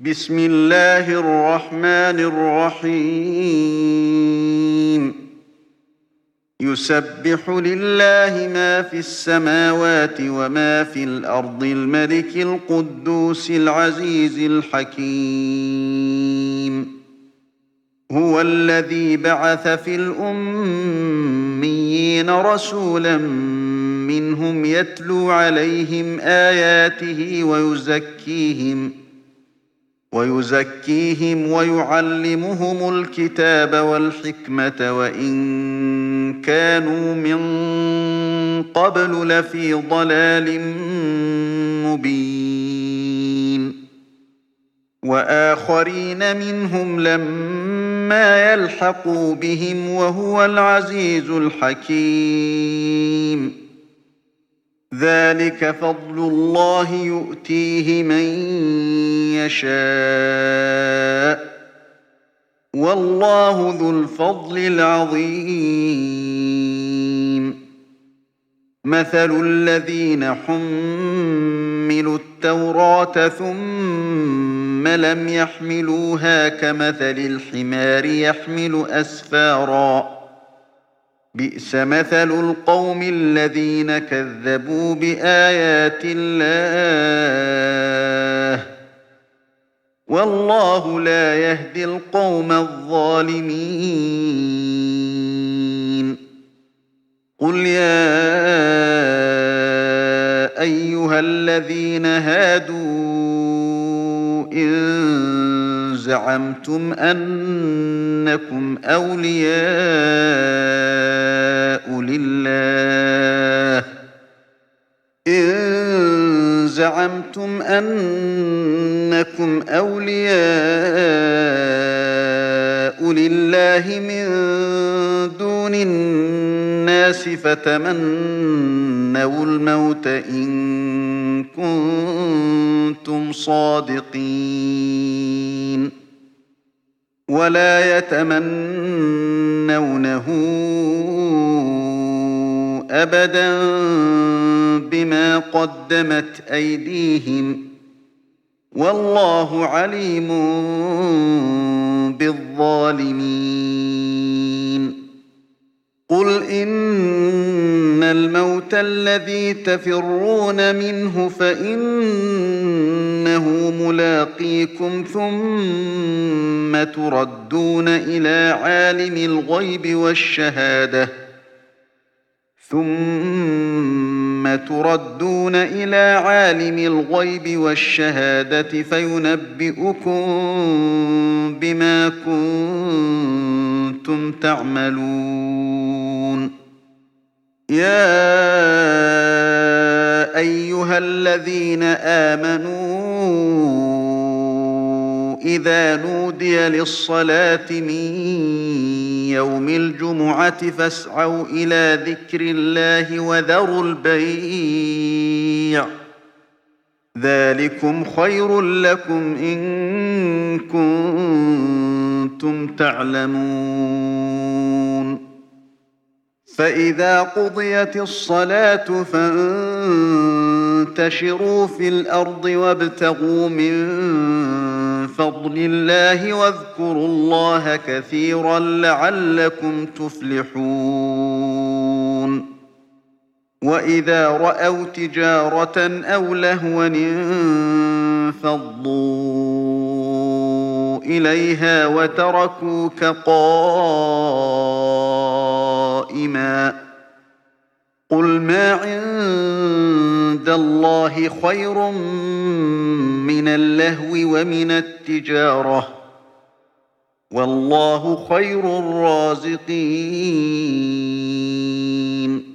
بسم الله الرحمن الرحيم يسبح لله ما في السماوات وما في الأرض الملك القدوس العزيز الحكيم هو الذي بعث في الأميين رسولا منهم يتلو عليهم آياته ويزكيهم ويعلمهم الكتاب والحكمة وإن كانوا من قبل لفي ضلال مبين وآخرين منهم لما يلحقوا بهم وهو العزيز الحكيم ذلك فضل الله يؤتيه من يشاء والله ذو الفضل العظيم مثل الذين حملوا التوراة ثم لم يحملوها كمثل الحمار يحمل أسفارا بئس مثل القوم الذين كذبوا بآيات الله والله لا يهدي القوم الظالمين قل يا أيها الذين هادوا إن زعمتم أنكم أولياء لله من دون الناس فتمنوا الموت إن كنتم صادقين ولا يتمنونه أبدا بما قدمت أيديهم والله عليم بالظالمين قل إن الموت الذي تفرون منه فإنه ملاقيكم ثم تردون إلى عالم الغيب والشهادة فينبئكم بما كنتم تعملون يا أيها الذين آمنوا إذا نودي للصلاة من يوم الجمعة فاسعوا إلى ذكر الله وذروا البيع ذلكم خير لكم إن كنتم تعلمون فإذا قضيت الصلاة فانتشروا في الأرض وابتغوا من فضل الله واذكروا الله كثيرا لعلكم تفلحون وإذا رأوا تجارة أو لهوا انفضوا إليها وتركوك قائما قل ما عند الله خير من اللهو ومن التجارة والله خير الرازقين